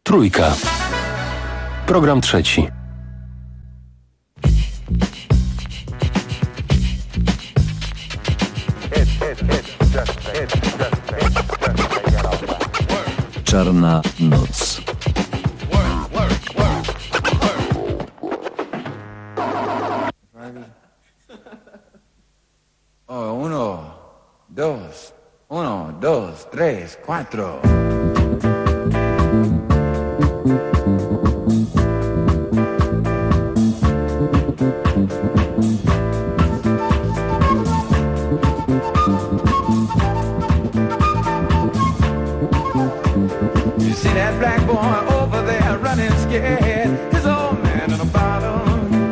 Trójka. Program trzeci. Czarna noc. Uno, dos, tres, cuatro. You see that black boy over there running scared, his old man in a bottle.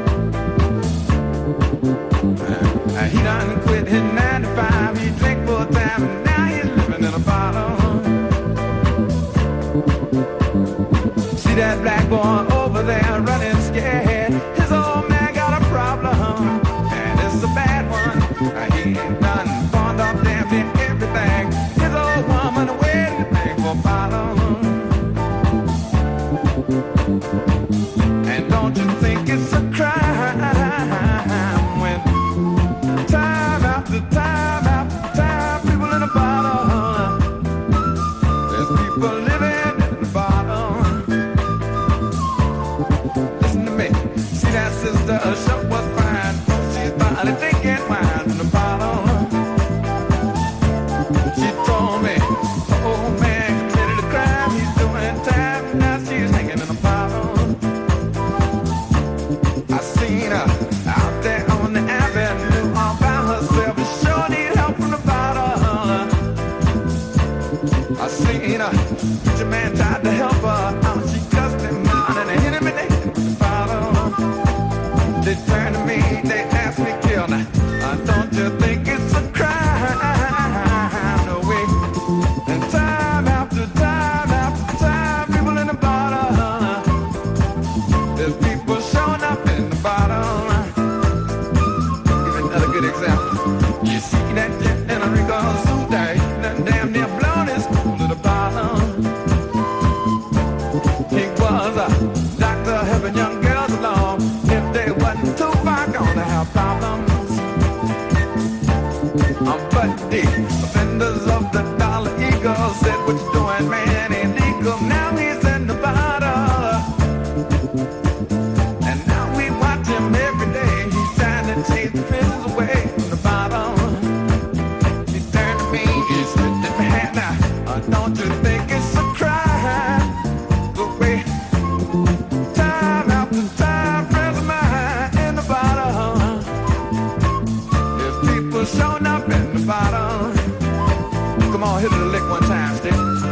He done quit his 9 to 5, he drink full time, and now he's living in a bottle. See that black boy over there running scared, his old man got a problem, and it's a bad one. He done pawned off damn near everything, his old woman waiting to beg for a bottle. And don't you think it's a crime when time after time after time people in a bottle, there's people living in a bottle. Listen to me, see that sister, shop was fine, she's finally drinking wine in the bottle. She told me, oh man committed a crime, he's doing time, now she's hanging in a bottle. I seen her out there on the avenue all by herself, and sure need help from the bottle. I seen her, preacher man tried to help her out, she cussed him out and hit him in the head with the bottle. They turned to me, they asked me, kill her, don't you think it's a crime? No way. And time after time after time, people in the bottle, there's people showing up in the bottle. Give another good example. You see that jet in a Rico suit there, done damn near blown his school to the bottle. He was a doctor helping young girls along. If they wasn't too far gonna have problems. But the offenders of the Dollar Eagle said, what you doing, man, ain't legal. Now he's in the bottle, and now we watch him every day. He's trying to chase the pills away from the bottle. He turned to me, he slipped in my hand now. Don't you think it's a crime? The way time after time, friends of mine in the bottle. There's people showing up in the bottle. Come on, hit it a lick one time, stick.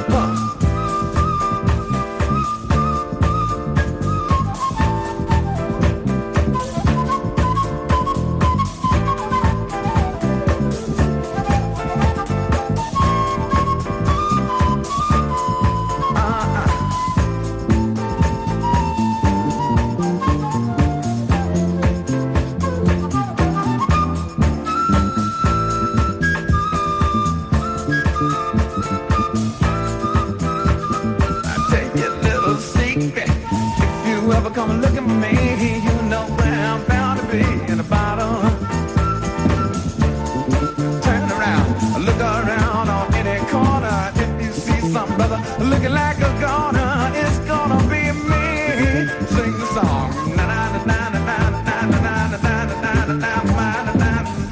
Come and look at me, you know where I'm bound to be in a bottle. Turn around, look around on any corner. If you see some brother looking like a goner, it's gonna be me. Sing the song. Na na na na na na na na na na na na na na na.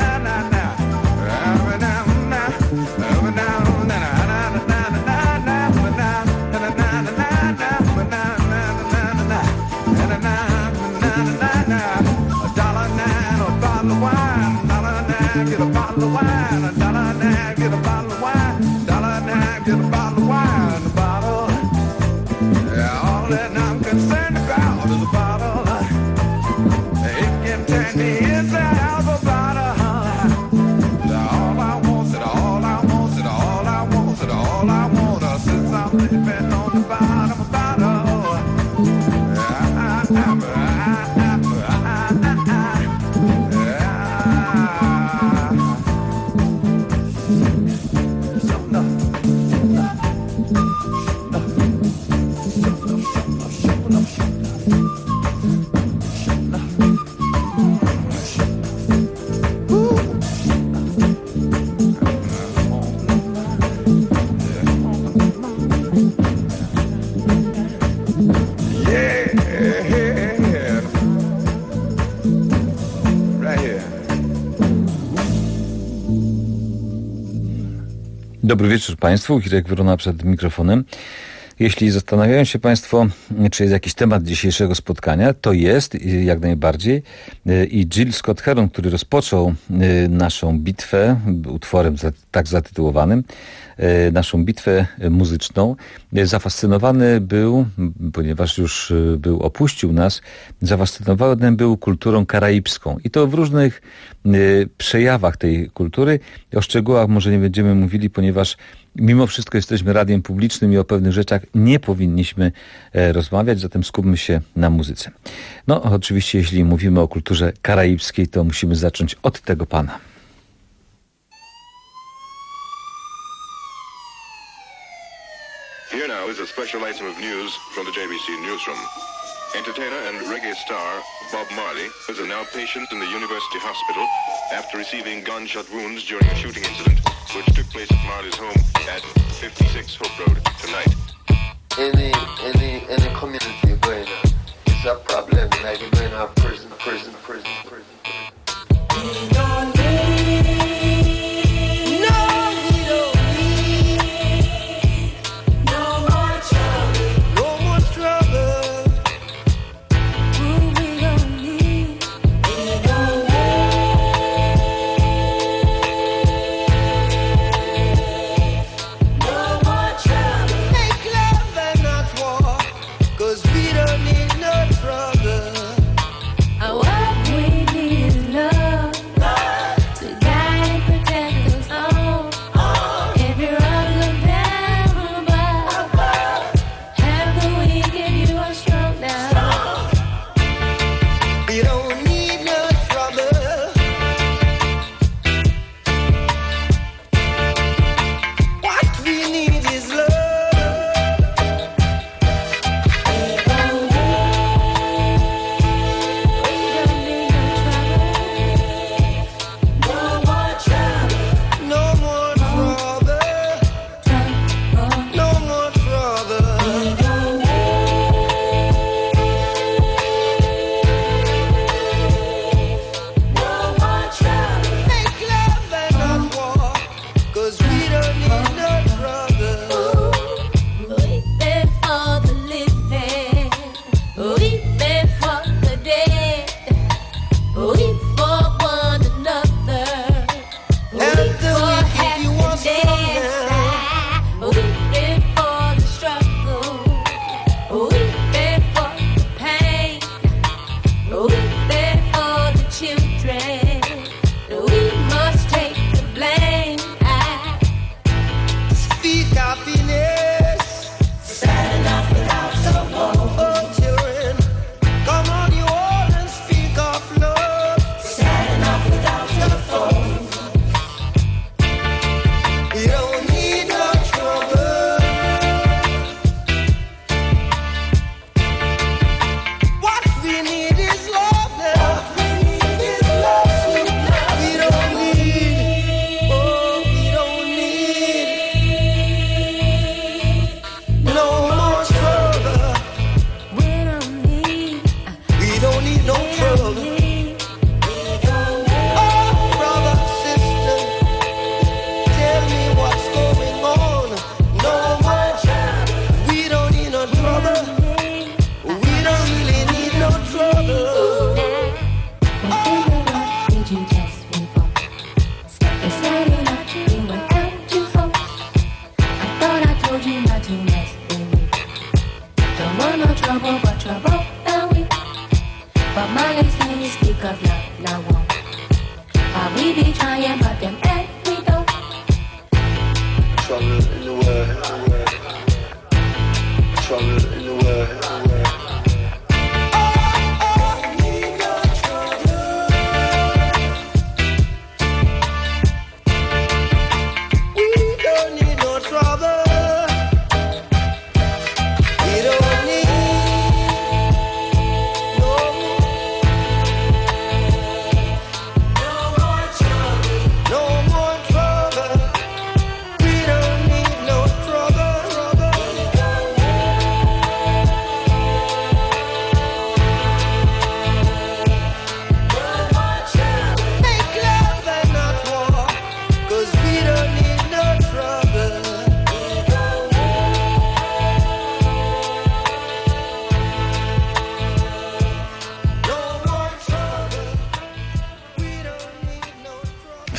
Get a bottle of wine, $1.09, get a bottle of wine, $1.09, get a bottle of wine, a bottle. Yeah, all that I'm concerned about is a bottle. It can turn me inside out of a bottle. All I want, all I want, all I want, all I want, since I'm living on the bottom of a bottle. Dobry wieczór Państwu, Hirek Wrona przed mikrofonem. Jeśli zastanawiają się Państwo, czy jest jakiś temat dzisiejszego spotkania, to jest jak najbardziej. I Jill Scott Heron, który rozpoczął naszą bitwę utworem tak zatytułowanym, naszą bitwę muzyczną, zafascynowany był, ponieważ już opuścił nas, zafascynowany był kulturą karaibską. I to w różnych przejawach tej kultury. O szczegółach może nie będziemy mówili, ponieważ mimo wszystko jesteśmy radiem publicznym i o pewnych rzeczach nie powinniśmy rozmawiać, zatem skupmy się na muzyce. No, oczywiście, jeśli mówimy o kulturze karaibskiej, to musimy zacząć od tego pana. Here now is a special item of news from the JBC newsroom. Entertainer and reggae star Bob Marley is a now patient in the University Hospital after receiving gunshot wounds during a shooting incident which took place at Marley's home at 56 Hope Road tonight. Any community going on, it's a problem. Like you're going to prison.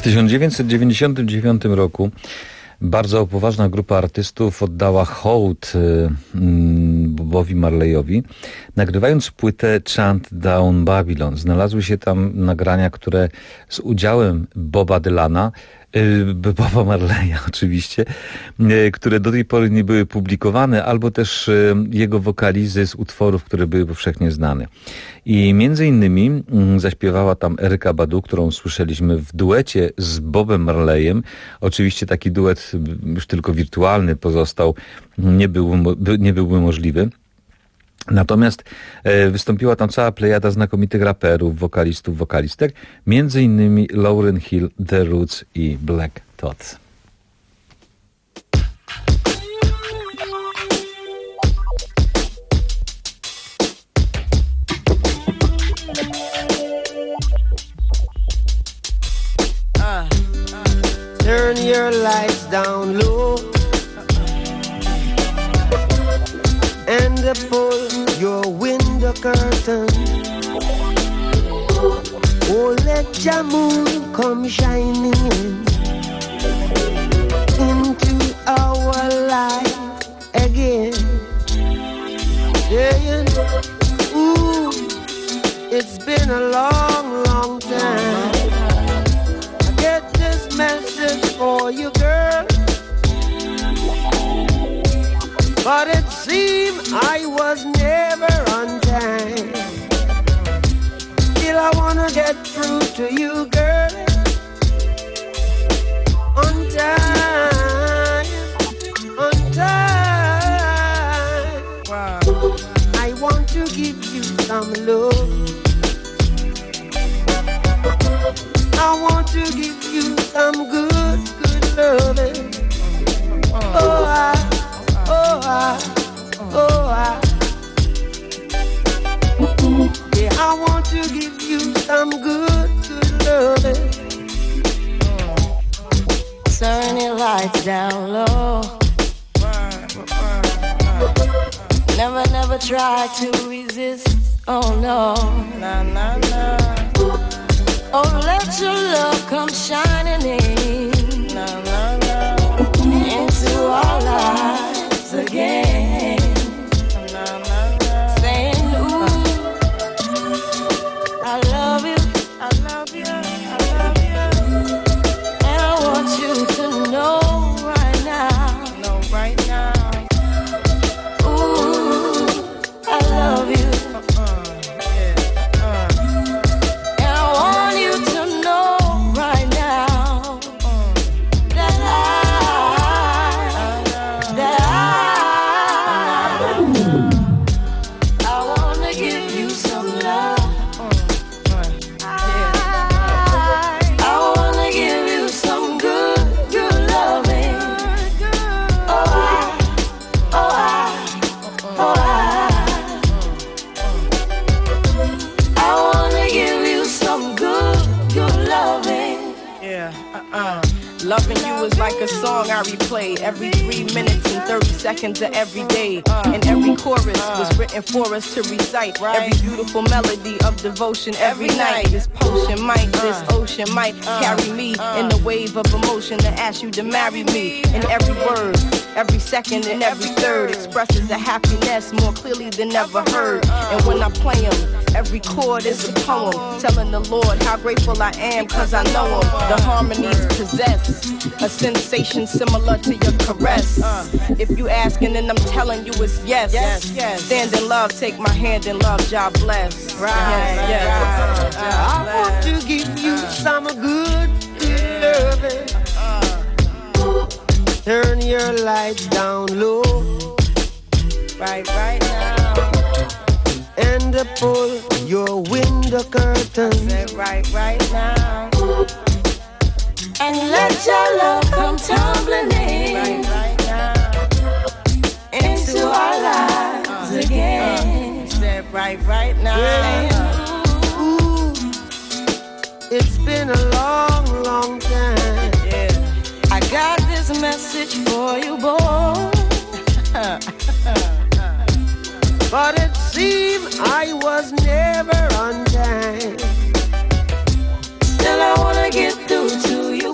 1999 roku bardzo poważna grupa artystów oddała hołd Bobowi Marleyowi, nagrywając płytę Chant Down Babylon. Znalazły się tam nagrania, które z udziałem Boba Dylana, Boba Marleya oczywiście, które do tej pory nie były publikowane, albo też jego wokalizy z utworów, które były powszechnie znane. I między innymi zaśpiewała tam Erykah Badu, którą słyszeliśmy w duecie z Bobem Marleyem. Oczywiście taki duet już tylko wirtualny pozostał, nie byłby możliwy. Natomiast wystąpiła tam cała plejada znakomitych raperów, wokalistów, wokalistek, między innymi Lauryn Hill, The Roots i Black Thought. Turn your lights down low and pull your window curtain. Oh, let your moon come shining into our life again. Saying, ooh, it's been a long, long time. I get this message for you, girl, but it seemed I was never on time. Still I wanna get through to you, girl, on time, on time. Wow. I want to give you some love. I want to give you some good, good loving. Oh, yeah, I want to give you some good, good loving. Turn your lights down low. Never, never try to resist. Oh no, nah, nah, nah. Oh, let your love come shining in, nah, nah, nah, into our lives again. Nah, nah, nah. Saying, ooh, I love you, I love you, I love you. And I want you to know right now, right now. Ooh, I love you. Loving you is like a song I replay every 3 minutes and 30 seconds of every day. And every chorus was written for us to recite. Every beautiful melody of devotion every night. This potion might, this ocean might carry me in the wave of emotion to ask you to marry me. And every word, every second and every third expresses a happiness more clearly than ever heard. And when I play them, every chord is a poem telling the Lord how grateful I am, cause I know him. The harmonies possess a sensation similar to your caress. If you asking, then I'm telling you it's yes. Stand in love, take my hand in love, God bless. Right, yes. I want to give you some good, good loving. Turn your lights down low, right now. And pull your window curtain, right now. And let your love come tumbling in, right now. Into our lives again. Right now. Yeah. Ooh, it's been a long, long time. Yeah. I got this message for you, boy. But it seemed I was never on time. Still I wanna get through to you.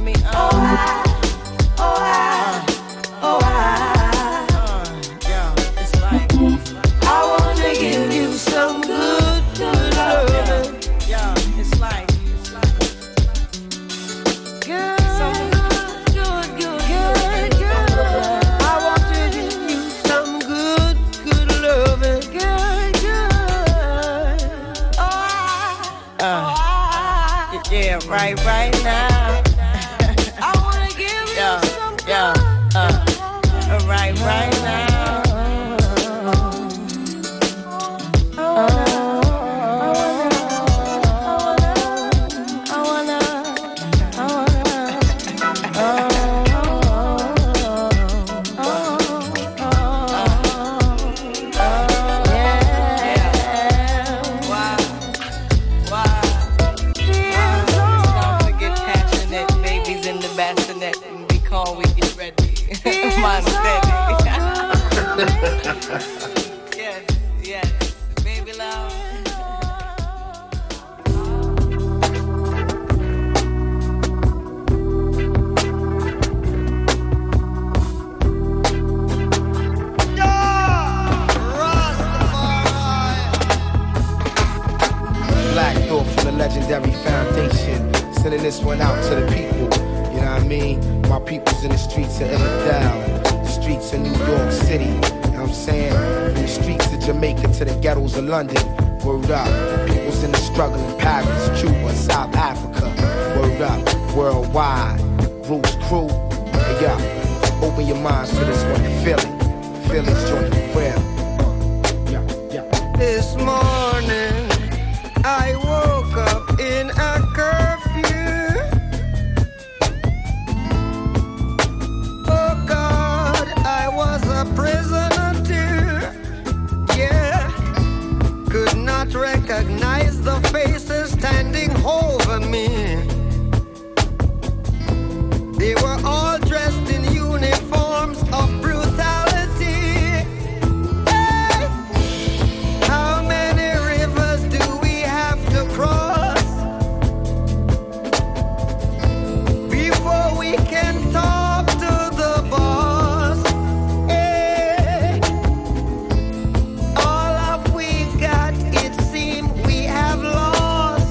me? Yeah, it's like I wanna give you some good, good loving. yeah, it's like Good, good, good, good, good. I want to give you some good, good loving. Good, good. yeah, right now. I wanna give you some good. Right now. Yes, baby love. Black Thought from the Legendary Foundation, sending this one out to the people. You know what I mean? My people's in the streets of Illidale, the streets of New York City. You know what I'm saying? From the streets of Jamaica to the ghettos of London. Word up. People's in the struggle in Paris, Cuba, South Africa. Word up. Worldwide. Roots Crew. Hey, yo. Open your minds to this one. Feel it. Feel this joint for real. This morning I woke up in a curfew. Oh God, I was a prisoner too. Yeah, could not recognize the faces standing over me. They were all dressed in uniforms of brutality. Hey! How many rivers do we have to cross before we can talk to the boss? Hey! All of we got, it seems we have lost.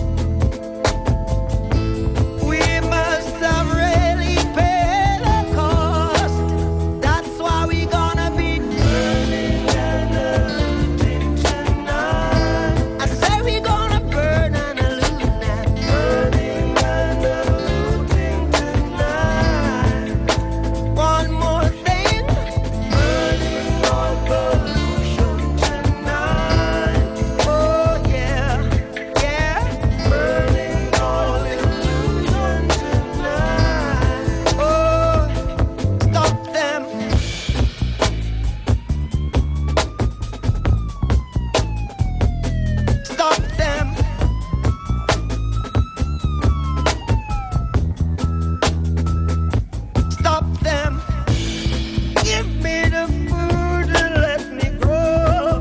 We must have really paid the cost. That's why we gonna be burning and looting tonight. I say we gonna burn and loot and burning and looting tonight. One more thing, burning all pollution tonight. Oh yeah, yeah, burning all illusion tonight. Oh, stop them. Stop them. Stop them. Give me the food and let me grow.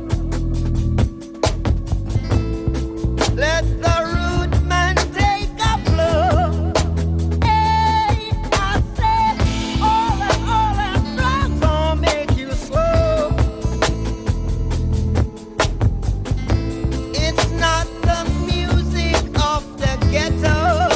Let the root man take a blow. Hey, I said all that drugs don't make you slow. It's not the music of the ghetto.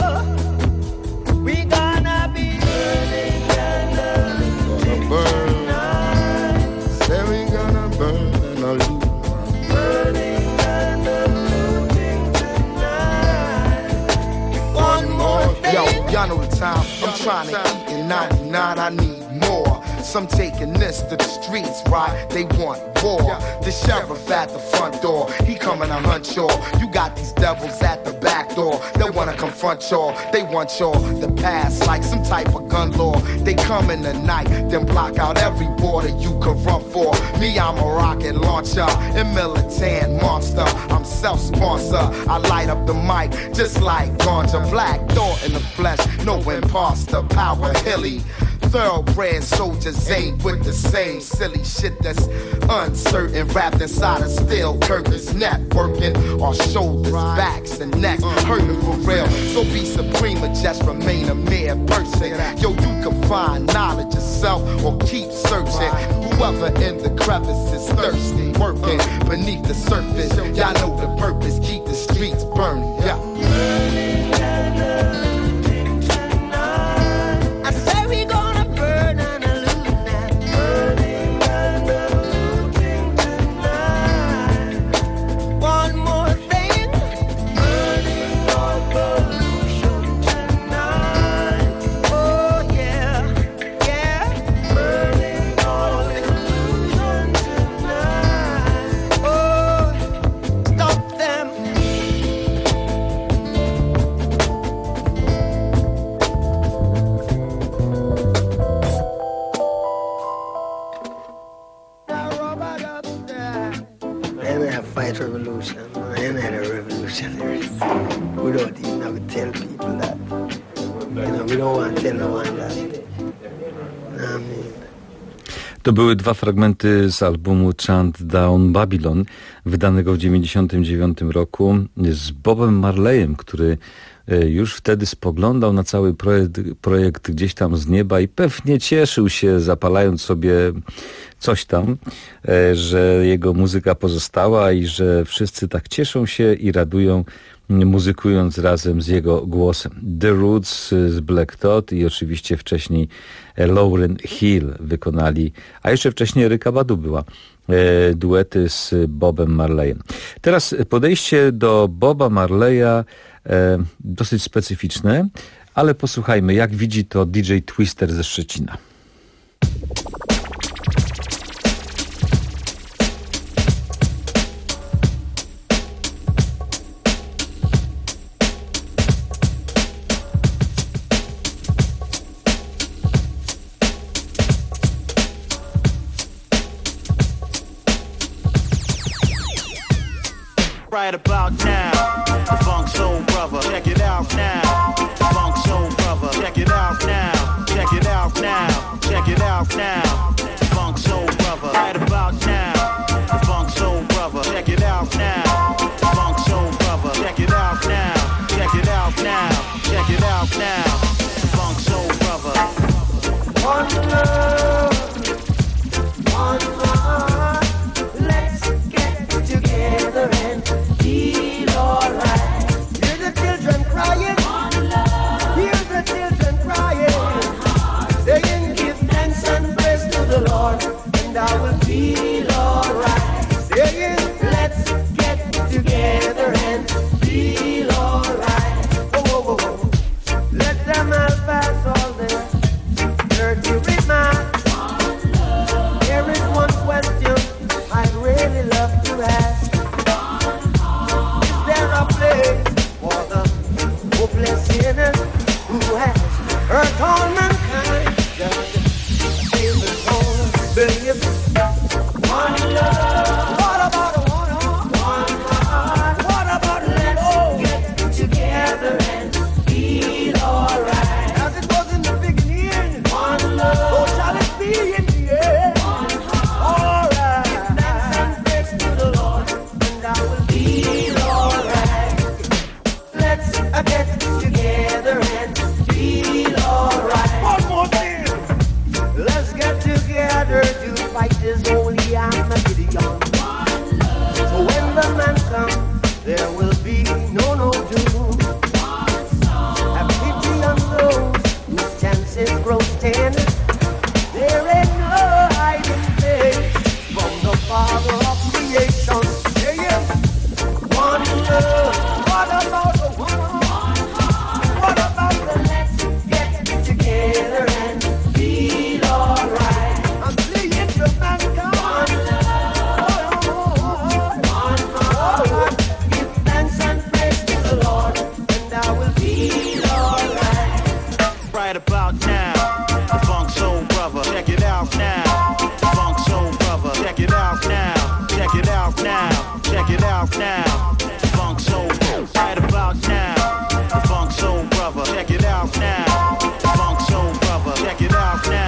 We gonna be burning and looting tonight. Say we gonna burn and loot. Burning and looting tonight. One more thing. Yo, y'all know the time. I'm trying to eat and 99, I need more. Some taking this to the streets, right? They want war. The sheriff at the front door, he coming to hunt y'all. You got these devils at the back door. They wanna confront y'all. They want y'all to pass like some type of gun law. They come in the night, then block out every border you could run for. Me, I'm a rocket launcher, a militant monster. I'm self-sponsor. I light up the mic just like Ganja. Black Thought in the flesh, no imposter. Power hilly. Thoroughbred soldiers ain't with the same silly shit that's uncertain, wrapped inside of steel curtains, networking our shoulders, backs, and necks, hurting for real. So be supreme or just remain a mere person. Yo, you can find knowledge yourself or keep searching. Whoever in the crevice is thirsty, working beneath the surface. Y'all know the purpose, keep the streets burning. Yeah. To były dwa fragmenty z albumu Chant Down Babylon, wydanego w 1999 roku z Bobem Marleyem, który już wtedy spoglądał na cały projekt gdzieś tam z nieba i pewnie cieszył się, zapalając sobie coś tam, że jego muzyka pozostała i że wszyscy tak cieszą się i radują, muzykując razem z jego głosem. The Roots z Black Thought i oczywiście wcześniej Lauryn Hill wykonali, a jeszcze wcześniej Erykka Badu była, duety z Bobem Marleyem. Teraz podejście do Boba Marleya dosyć specyficzne, ale posłuchajmy, jak widzi to DJ Twister ze Szczecina. Right about now, the Funk Soul Brother, check it out now. The Funk Soul Brother, check it out now. Check it out now, check it out now. The Funk Soul Brother, right about now. The Funk Soul Brother, check it out now. The Funk Soul Brother, check it out now. Check it out now, check it out now. The Funk Soul Brother. One love, one heart. Let's get together and feel alright. Hear the children crying. One love. Hear the children crying. One heart. Saying, give thanks and praise to the Lord, and I will feel alright. Saying, let's get together and feel alright. Oh, oh, oh. Let them all pass all their dirty remarks. One love. There is one question I'd really love to ask. Is there a place for the hopeless sinners who has hurt all mankind? Just save the soul, believe one love. What about one heart? What about let's get together and feel alright? As it was in the beginning, one love. So shall it be in the end. One heart. Alright. Give thanks and praise to the Lord, and I will feel alright. Let's get together and feel alright. One more thing. Let's get together to fight this holy Armageddon. So when the man comes, there will be no doom. Have pity on those whose chances grow thin. There ain't no hiding place from the Father of creation. Yeah, yeah. One love. What about the one heart? What about the let's get together and feel alright? I'm playing to mankind. One love. One heart. Give thanks and praise to the Lord, and I will feel alright. Right about now, the Funk Soul Brother, check it out now. The Funk Soul Brother, check it out now. Check it out now, check it out now. The Funk Soul Brother, right about now. The Funk Soul Brother, check it out now. The Funk Soul Brother, check it out now.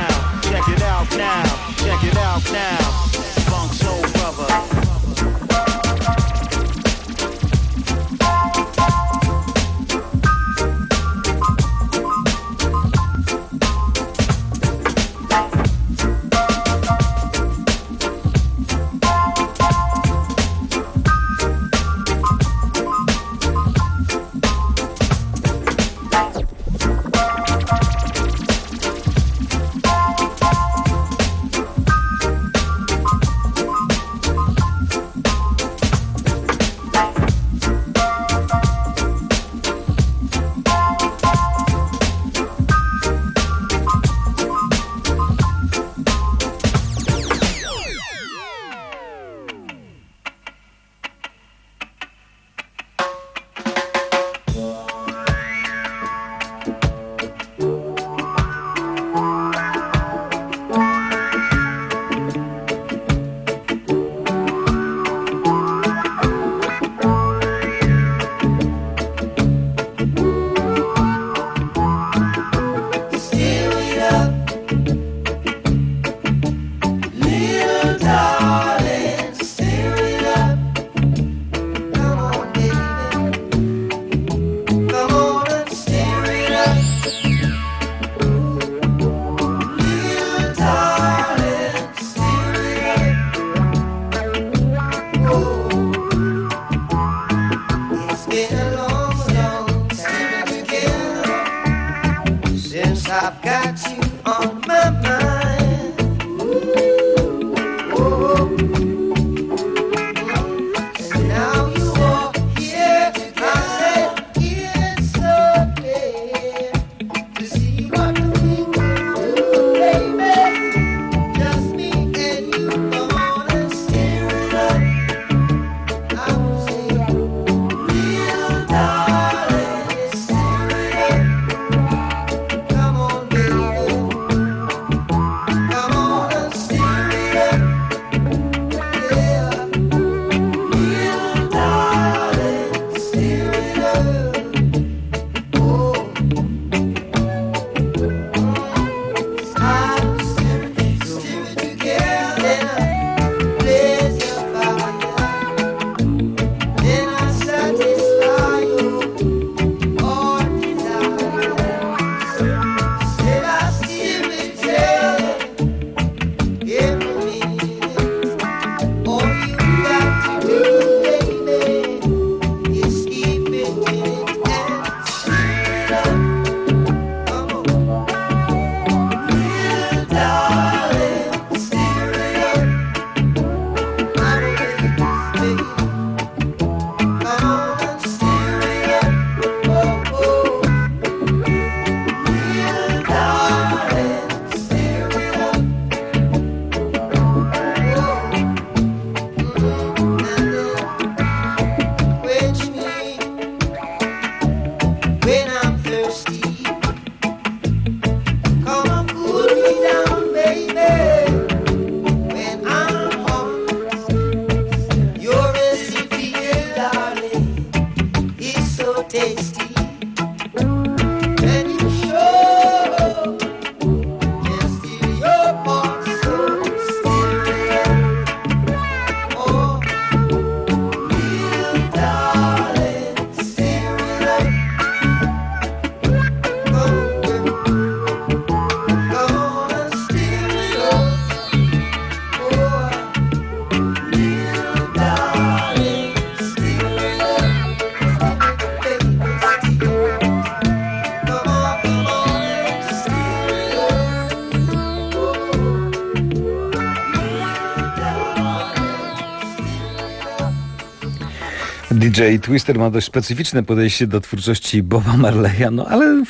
DJ Twister ma dość specyficzne podejście do twórczości Boba Marleya, no ale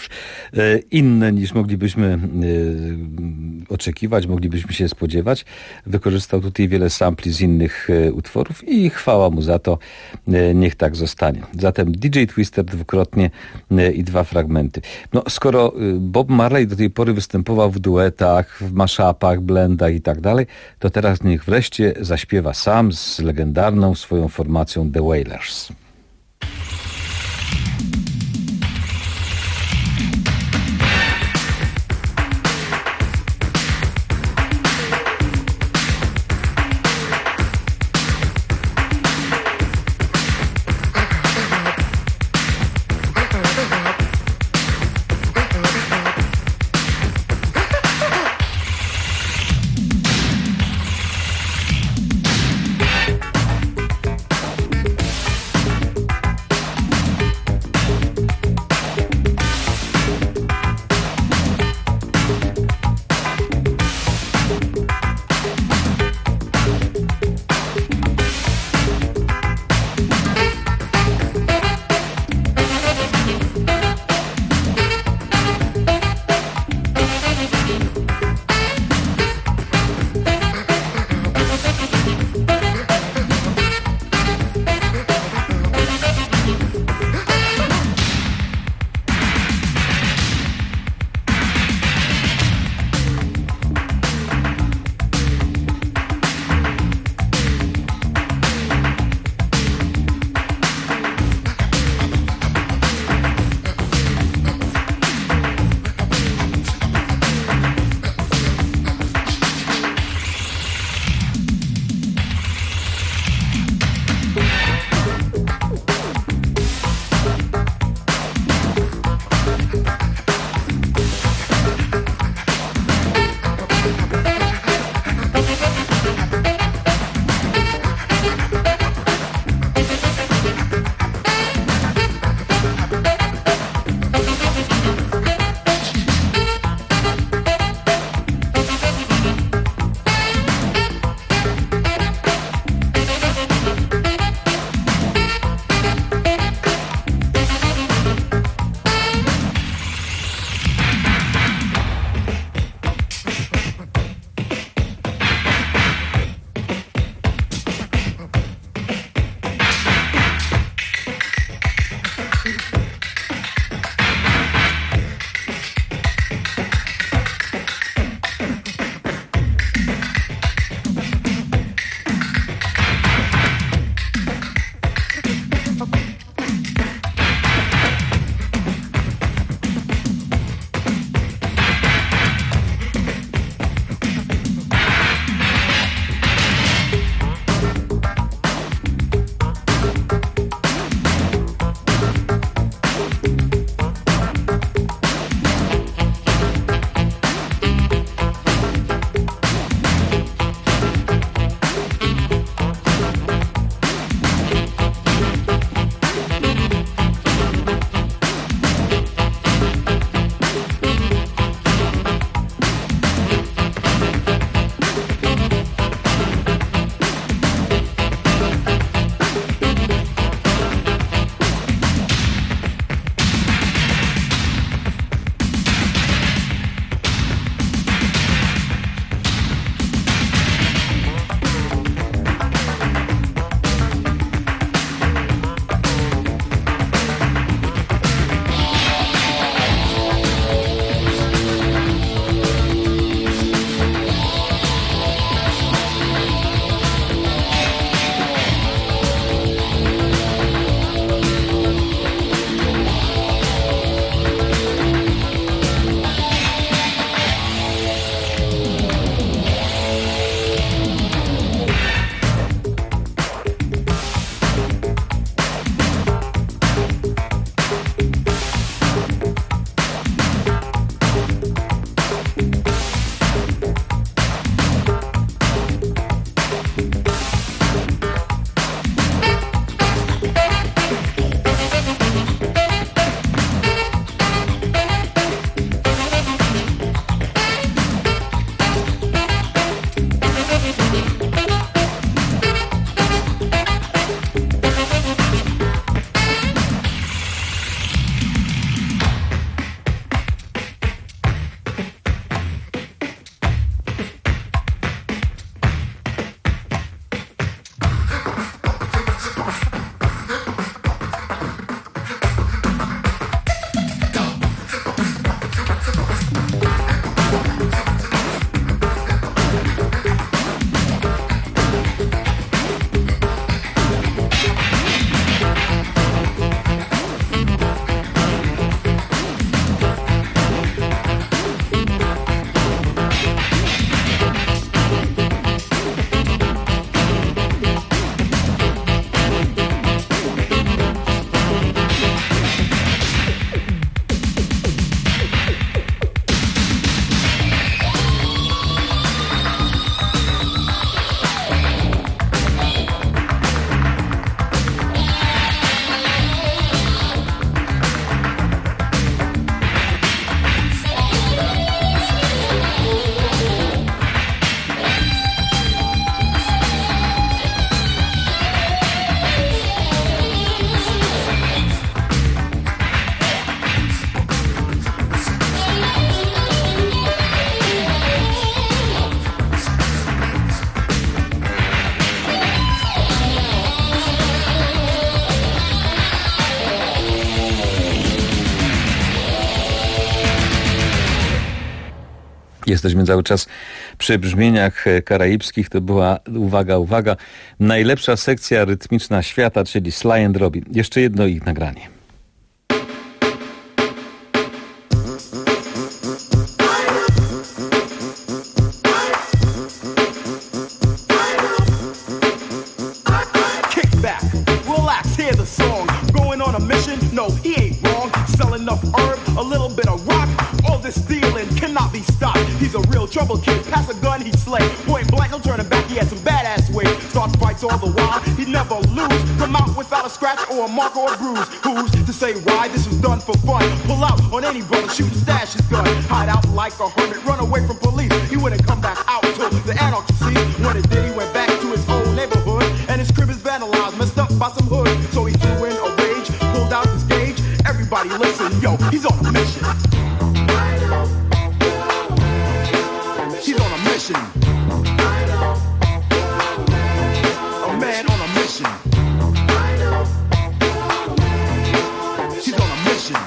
inne niż moglibyśmy oczekiwać, moglibyśmy się spodziewać. Wykorzystał tutaj wiele sampli z innych utworów i chwała mu za to, niech tak zostanie. Zatem DJ Twister dwukrotnie i 2 fragmenty. No, skoro Bob Marley do tej pory występował w duetach, w mashupach, blendach i tak dalej, to teraz niech wreszcie zaśpiewa sam z legendarną swoją formacją The Wailers. Jesteśmy cały czas przy brzmieniach karaibskich. To była, uwaga, najlepsza sekcja rytmiczna świata, czyli Sly and Robbie. Jeszcze jedno ich nagranie. Kick back, relax, hear the song. Going on a mission? No, he ain't wrong. Sell enough herb, a little bit of rock. All this stealing cannot be stopped. He's a real trouble kid. Pass a gun, he'd slay. Point blank, no turning back. He had some badass ways. Start fights all the while. He'd never lose. Come out without a scratch or a mark or a bruise. Who's to say why? This was done for fun. Pull out on any brother, shoot and stash his gun. Hide out like a hermit, run away from police. He wouldn't come back out till the anarchy ceased. When it did, he went back to his old neighborhood. And his crib is vandalized, messed up by some hood. So he threw in a rage, pulled out his gauge. Everybody listen, yo, he's on a mission. He's on a mission. A man on a mission. He's on a mission.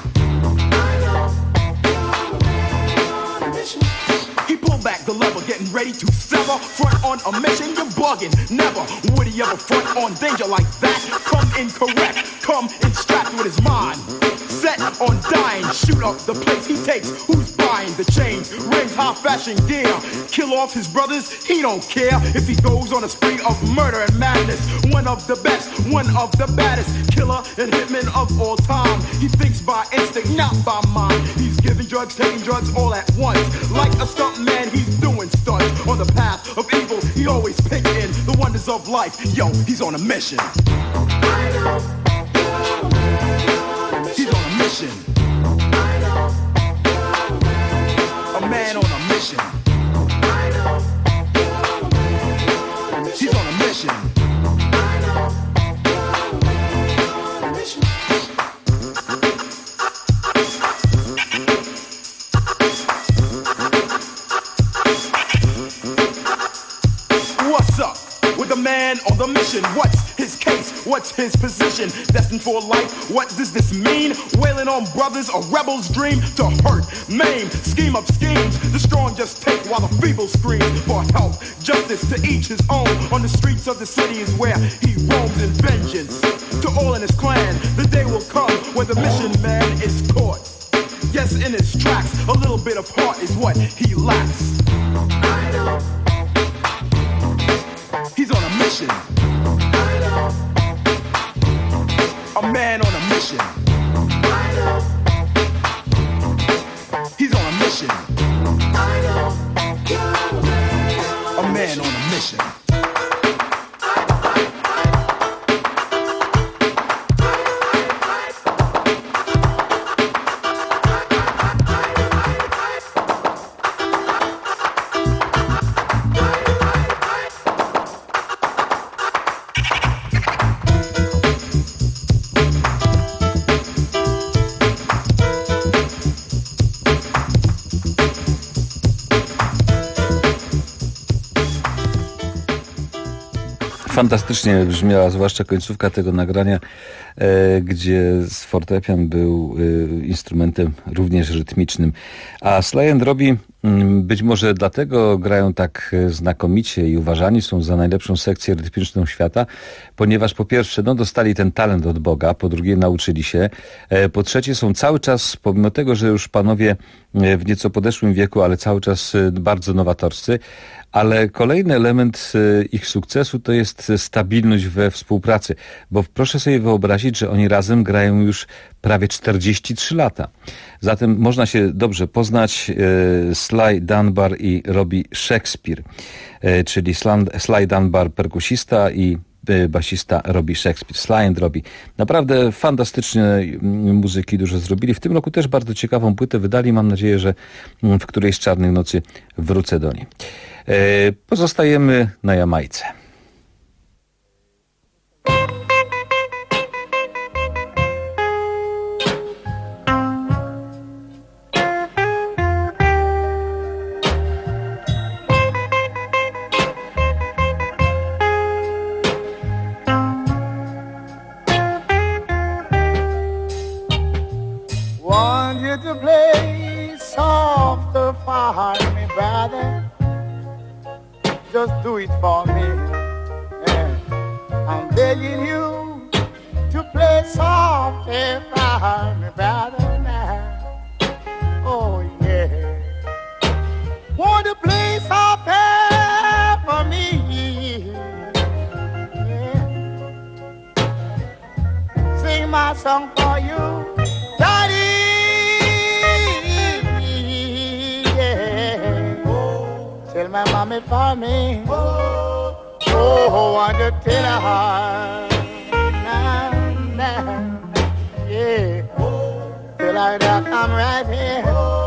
He pulled back the lever, getting ready to sever. Front on a mission, you're bugging. Never would he ever front on danger like that. Come incorrect, come in strapped with his mind. Set on dying, shoot up the place he takes. Who's buying the chains, rings, high fashion gear? Kill off his brothers, he don't care. If he goes on a spree of murder and madness. One of the best, one of the baddest. Killer and hitman of all time. He thinks by instinct, not by mind. He's giving drugs, taking drugs all at once. Like a stunt man, he's doing stunts. On the path of evil, he always picking the wonders of life. Yo, he's on a mission. He's on a mission. A man on a mission. He's on a mission. What's up with the man on the mission? What's his case? What's his position? Destined for life? What does this mean? Wailing on brothers, a rebel's dream to hurt, maim, scheme of schemes. The strong just take while the feeble scream for help. Justice to each his own. On the streets of the city is where he roams in vengeance. To all in his clan, the day will come when the mission man is caught. Yes, in his tracks, a little bit of heart is what he lacks. He's on a mission. A man on a mission. He's on a mission. A man on a mission. Fantastycznie brzmiała, zwłaszcza końcówka tego nagrania, gdzie fortepian był instrumentem również rytmicznym. A Sly and Robbie być może dlatego grają tak znakomicie i uważani są za najlepszą sekcję rytmiczną świata, ponieważ po pierwsze dostali ten talent od Boga, po drugie nauczyli się, po trzecie są cały czas, pomimo tego, że już panowie w nieco podeszłym wieku, ale cały czas bardzo nowatorscy, ale kolejny element ich sukcesu to jest stabilność we współpracy, bo proszę sobie wyobrazić, że oni razem grają już prawie 43 lata. Zatem można się dobrze poznać. Sly Dunbar i Robbie Shakespeare, czyli Sly Dunbar perkusista i basista Robbie Shakespeare. Sly and Robbie. Naprawdę fantastyczne muzyki dużo zrobili. W tym roku też bardzo ciekawą płytę wydali. Mam nadzieję, że w którejś z czarnych nocy wrócę do niej. Pozostajemy na Jamajce. Want you to play softer for me, brother, just do it for me. Yeah. I'm begging you to play softly for me, brother, now. Oh, yeah. Want to play softly for me. Yeah. Sing my song for you, Daddy. Tell my mommy for me. Oh, want to tell her. Nah. Yeah. Till I come right here.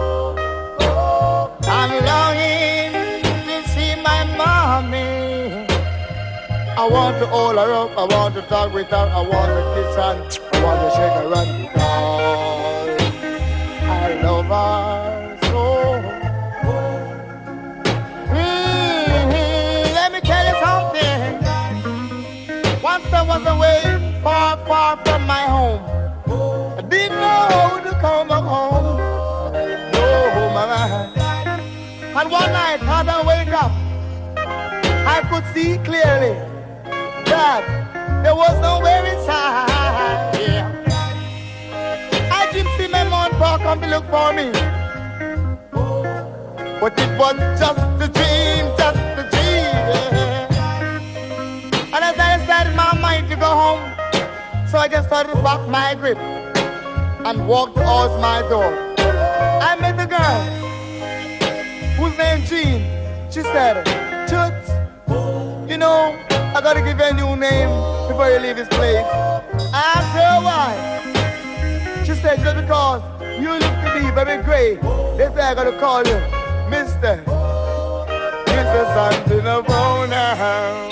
I'm longing to see my mommy. I want to hold her up. I want to talk with her. I want to kiss her. I want to shake her hand because I love her so. Once I was away, far, far from my home. I didn't know how to come back home. No, mama. And one night, as I wake up, I could see clearly that there was nowhere inside. Yeah. I didn't see my mom come to look for me. But it was just a dream, just a dream. Yeah. And as I decided in my mind to go home, so I just started to pack my grip and walk towards my door. I met a girl whose name Jean. She said, Toots, you know, I gotta give you a new name before you leave this place. I asked her why. She said, just because you look to be very great, they say I gotta call you Mr. Something about now.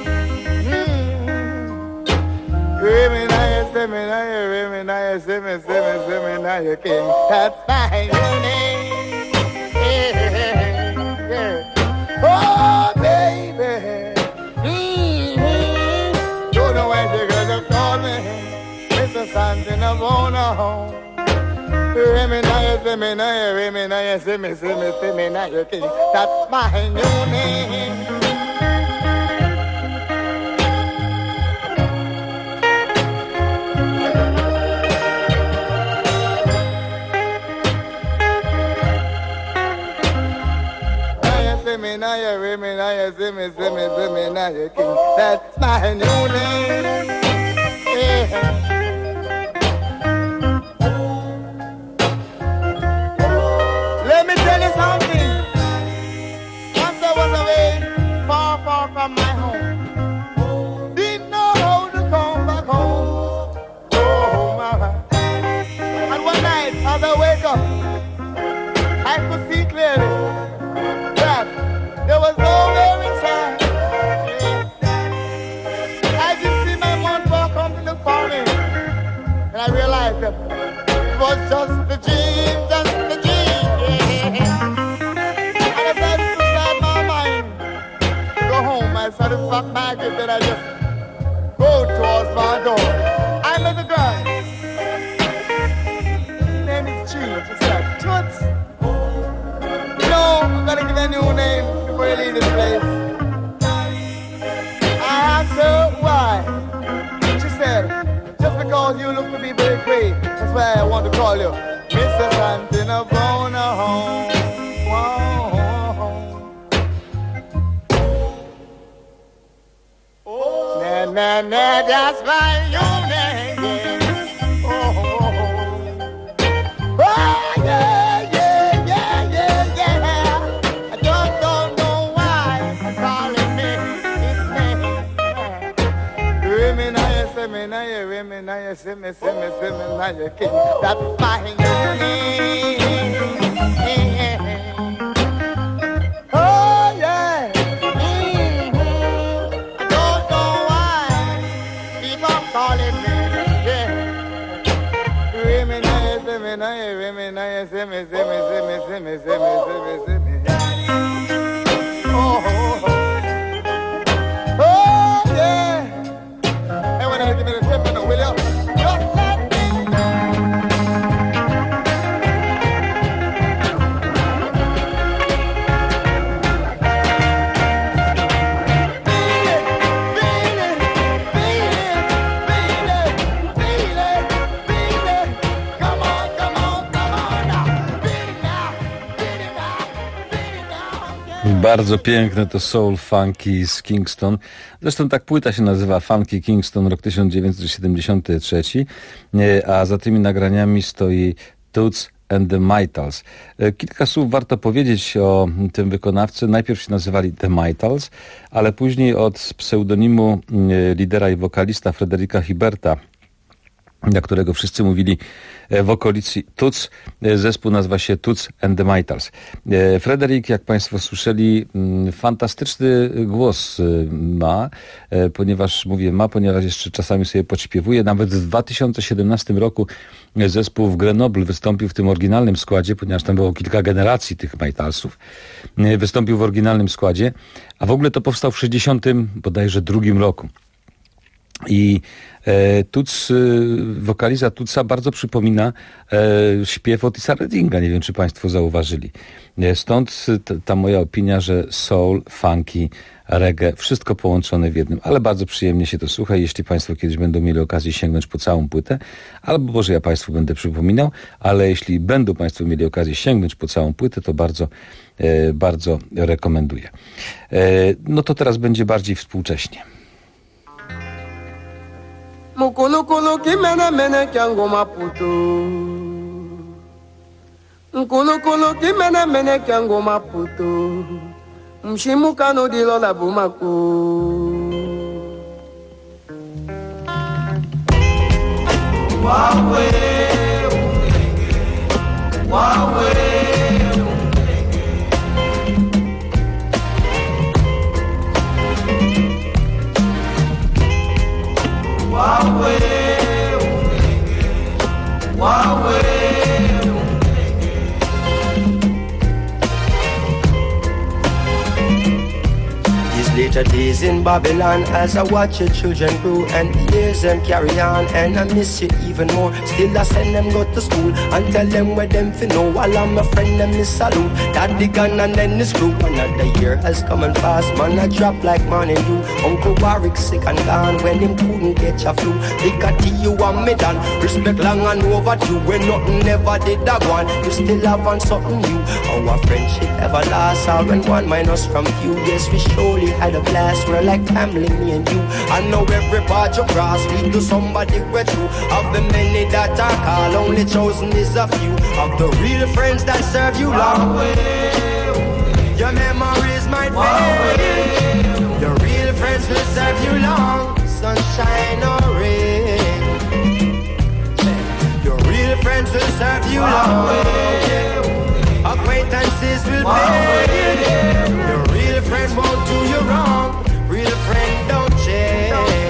Seminary King. That's my new name. Yeah. Oh, baby. Don't know why the girl just called me. Mr. Something about now. Seminary King. That's my new name. Seminary King. That's my new name. Yeah. Let me tell you something. Once I was away, far, far from my home. Didn't know how to come back home. Oh, mama. And one night, as I wake up, I could see clearly that there was nowhere inside. I didn't see my mom come to look for me. And I realized that it was just a dream, just a dream. And as I put inside my mind to go home, I started to pack my gift and I just go towards my door. I met a girl. Her name is Jean. She said, Toots, you know, I'm gonna give you a new name before you leave this place. I asked her why. She said, just because you look to be very great, that's why I want to call you Mr. Santana Bona home. Nah, that's my new name. Yeah. Oh, yeah. I just don't know why I'm calling me his name. Seminary King. That's my new name. Oh, yeah. I don't know why people calling me. Oh, yeah. And when I give me the step, will you? Just let me know. Bardzo piękne to Soul Funky z Kingston. Zresztą tak płyta się nazywa Funky Kingston, rok 1973, a za tymi nagraniami stoi Toots and the Maytals. Kilka słów warto powiedzieć o tym wykonawcy. Najpierw się nazywali The Maytals, ale później od pseudonimu lidera i wokalista Frederika Hiberta, na którego wszyscy mówili w okolicy Toots, zespół nazywa się Toots and the Maytals. Frederik, jak Państwo słyszeli, fantastyczny głos ma, ponieważ jeszcze czasami sobie podśpiewuje. Nawet w 2017 roku zespół w Grenoble wystąpił w tym oryginalnym składzie, ponieważ tam było kilka generacji tych Maytalsów. Wystąpił w oryginalnym składzie, a w ogóle to powstał w 60 bodajże drugim roku. I Toots, wokaliza Tootsa bardzo przypomina śpiew Otisa Reddinga. Nie wiem, czy Państwo zauważyli. Stąd ta moja opinia, że soul, funky, reggae, wszystko połączone w jednym. Ale bardzo przyjemnie się to słucha. Jeśli Państwo kiedyś będą mieli okazję sięgnąć po całą płytę, albo może ja Państwu będę przypominał, ale jeśli będą Państwo mieli okazję sięgnąć po całą płytę, to bardzo rekomenduję. No to teraz będzie bardziej współcześnie. Mukulukulu kimene mene kyango maputo. Mukulukulu kimene mene kyango maputo. Mshimukano dilo la bumako. Wawe umenge, wawe umenge. Wawe umenge, wawe umenge. These later days in Babylon, as I watch your children grow and the years them carry on, and I miss you even more. Still I send them go to school and tell them where them fi know. While I'm a friend them miss salute, daddy gun and then this group. Another year has come and passed, man I drop like morning dew. Uncle Warwick sick and gone when him couldn't get your flu. They got to you and me done, respect long and overdue. When nothing ever did that one, you still have on something new. Our friendship ever lasts, all when one minus from you. Yes, we surely had a blast, we're like family, me and you. I know every part you cross lead to somebody we're true. Of the many that I call, only chosen is a few. Of the real friends that serve you long, your memories might fade. Your real friends will serve you long, sunshine or rain. Your real friends will serve you long, acquaintances will fade. Your real friend won't do you wrong, real friend don't change.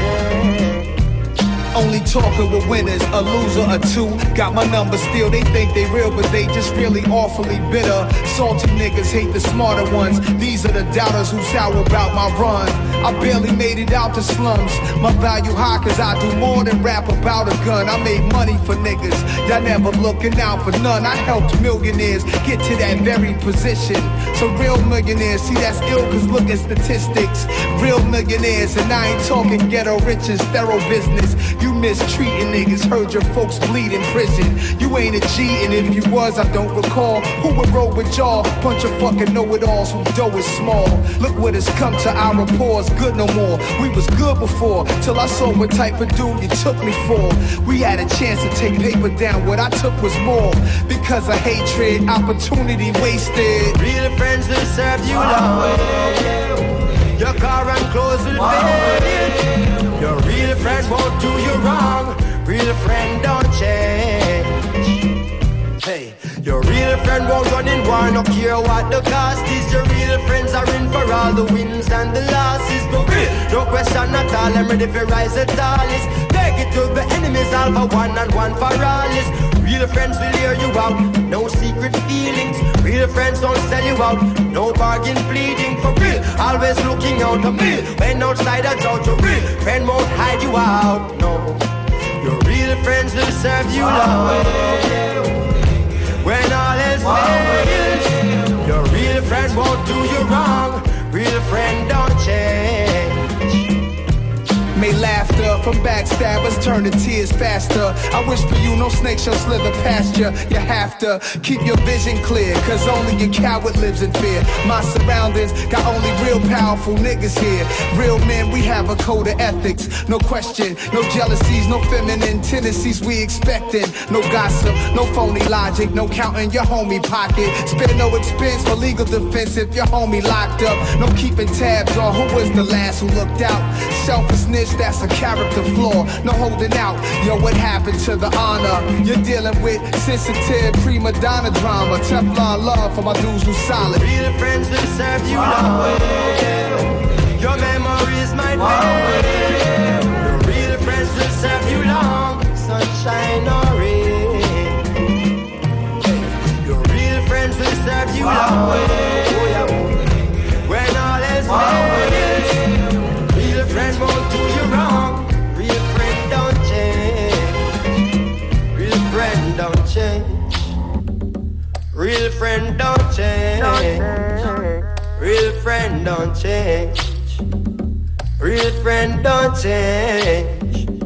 Only talking with winners, a loser or two. Got my number still, they think they real, but they just really awfully bitter. Salty niggas hate the smarter ones. These are the doubters who sour about my run. I barely made it out the slums. My value high cause I do more than rap about a gun. I made money for niggas, y'all never looking out for none. I helped millionaires get to that very position. So real millionaires, see that's ill cause look at statistics. Real millionaires, and I ain't talking ghetto riches, thorough business. You mistreating niggas, heard your folks bleed in prison. You ain't a G, and if you was, I don't recall. Who would roll with y'all? Bunch of fucking know-it-alls who dough is small. Look what has come to our rapport's good no more. We was good before, till I saw what type of dude you took me for. We had a chance to take paper down, what I took was more. Because of hatred, opportunity wasted. Real friends will serve you long. Your car and clothes will fade. Your real friend won't do you wrong. Real friend don't change. Hey, your real friend won't run in war, no care what the cost is. Your real friends are in for all the wins and the losses. But real, no question at all, I'm ready for rise the tallest. Take it to the enemies, all for one and one for all is. Real friends will hear you out, no secret feelings. Real friends don't sell you out, no bargain pleading. For real, always looking out the mill. When outside a judge, your real friend won't hide you out, no. Your real friends will serve you long. When all is fails, your real friend won't do you wrong. Real friend don't change. Made laughter from back Backstabbers turn to tears faster. I wish for you no snake shall slither past you. You have to keep your vision clear, cause only a coward lives in fear. My surroundings got only real powerful niggas here. Real men, we have a code of ethics. No question, no jealousies, no feminine tendencies we expecting. No gossip, no phony logic, no counting your homie pocket. Spare no expense for legal defense if your homie locked up. No keeping tabs on who was the last who looked out. Selfishness, that's a character flaw. No holding out, yo, what happened to the honor? You're dealing with sensitive prima donna drama. Teflon love for my dudes who solid. Real friends will serve you long. Your memories might fade. The real friends will serve you long. Sunshine or rain. Your real friends will serve you long. When all is fade, real friend won't do you wrong. Real friend don't change. Real friend don't change. Real friend don't change. Real friend don't change. Real friend don't change.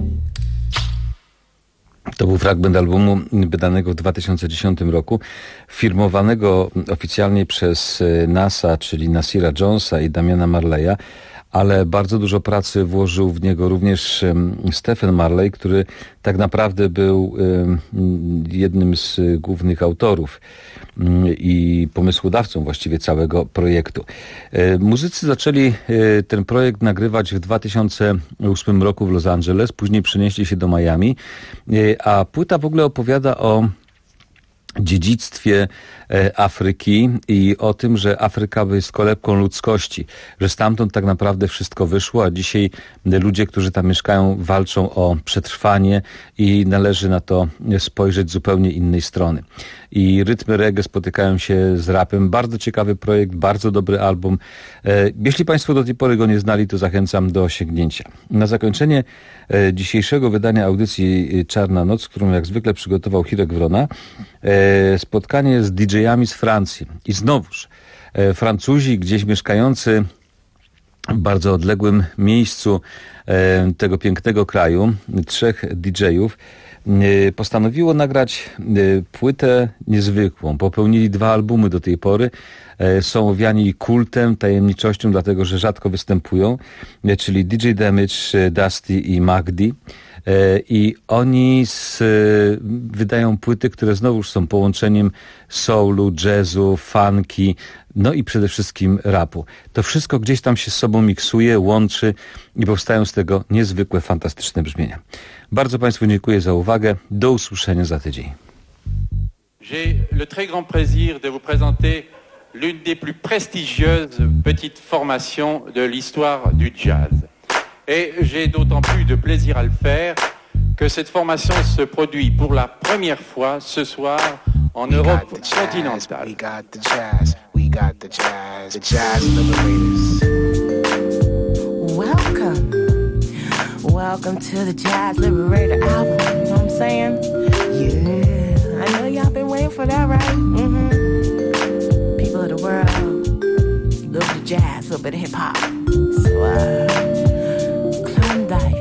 To był fragment albumu wydanego w 2010 roku, firmowanego oficjalnie przez NASA, czyli Nasira Jonesa i Damiana Marleya, ale bardzo dużo pracy włożył w niego również Stephen Marley, który tak naprawdę był jednym z głównych autorów i pomysłodawcą właściwie całego projektu. Muzycy zaczęli ten projekt nagrywać w 2008 roku w Los Angeles, później przenieśli się do Miami, a płyta w ogóle opowiada o dziedzictwie Afryki i o tym, że Afryka jest kolebką ludzkości, że stamtąd tak naprawdę wszystko wyszło, a dzisiaj ludzie, którzy tam mieszkają, walczą o przetrwanie i należy na to spojrzeć z zupełnie innej strony. I rytmy reggae spotykają się z rapem. Bardzo ciekawy projekt, bardzo dobry album. Jeśli Państwo do tej pory go nie znali, to zachęcam do sięgnięcia. Na zakończenie dzisiejszego wydania audycji Czarna Noc, którą jak zwykle przygotował Hirek Wrona, spotkanie z DJ-ami z Francji. I znowuż Francuzi, gdzieś mieszkający w bardzo odległym miejscu tego pięknego kraju, 3 DJ-ów, postanowiło nagrać płytę niezwykłą. Popełnili 2 albumy do tej pory. Są owiani kultem, tajemniczością, dlatego że rzadko występują, czyli DJ Damage, Dusty i Magdi. I oni wydają płyty, które znowuż są połączeniem soulu, jazzu, funky, no i przede wszystkim rapu. To wszystko gdzieś tam się z sobą miksuje, łączy i powstają z tego niezwykłe, fantastyczne brzmienia. Bardzo Państwu dziękuję za uwagę. Do usłyszenia za tydzień. J'ai le très grand plaisir de vous présenter l'une des plus prestigieuses petites formations de l'histoire du jazz. Et j'ai d'autant plus de plaisir à le faire que cette formation se produit pour la première fois ce soir en Europe continentale. We got the jazz, we got the jazz, the jazz liberators. Welcome. Welcome to the Jazz Liberator album. You know what I'm saying? Yeah. I know y'all been waiting for that, right? Mm-hmm. People of the world, a little bit of jazz, a little bit of hip hop. So, Klondike.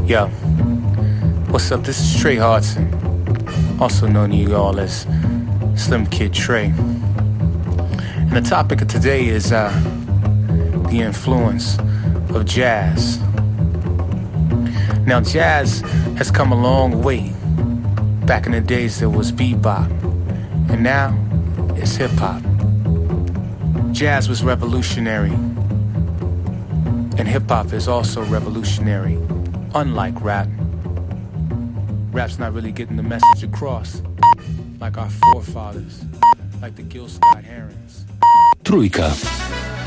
Yo, what's up? This is Trey Hardson, also known to you all as Slim Kid Trey. And the topic of today is the influence of jazz. Now, jazz has come a long way. Back in the days, there was bebop, and now it's hip-hop. Jazz was revolutionary, and hip-hop is also revolutionary, unlike rap. Rap's not really getting the message across, like our forefathers, like the Gil Scott-Herons. Trójka.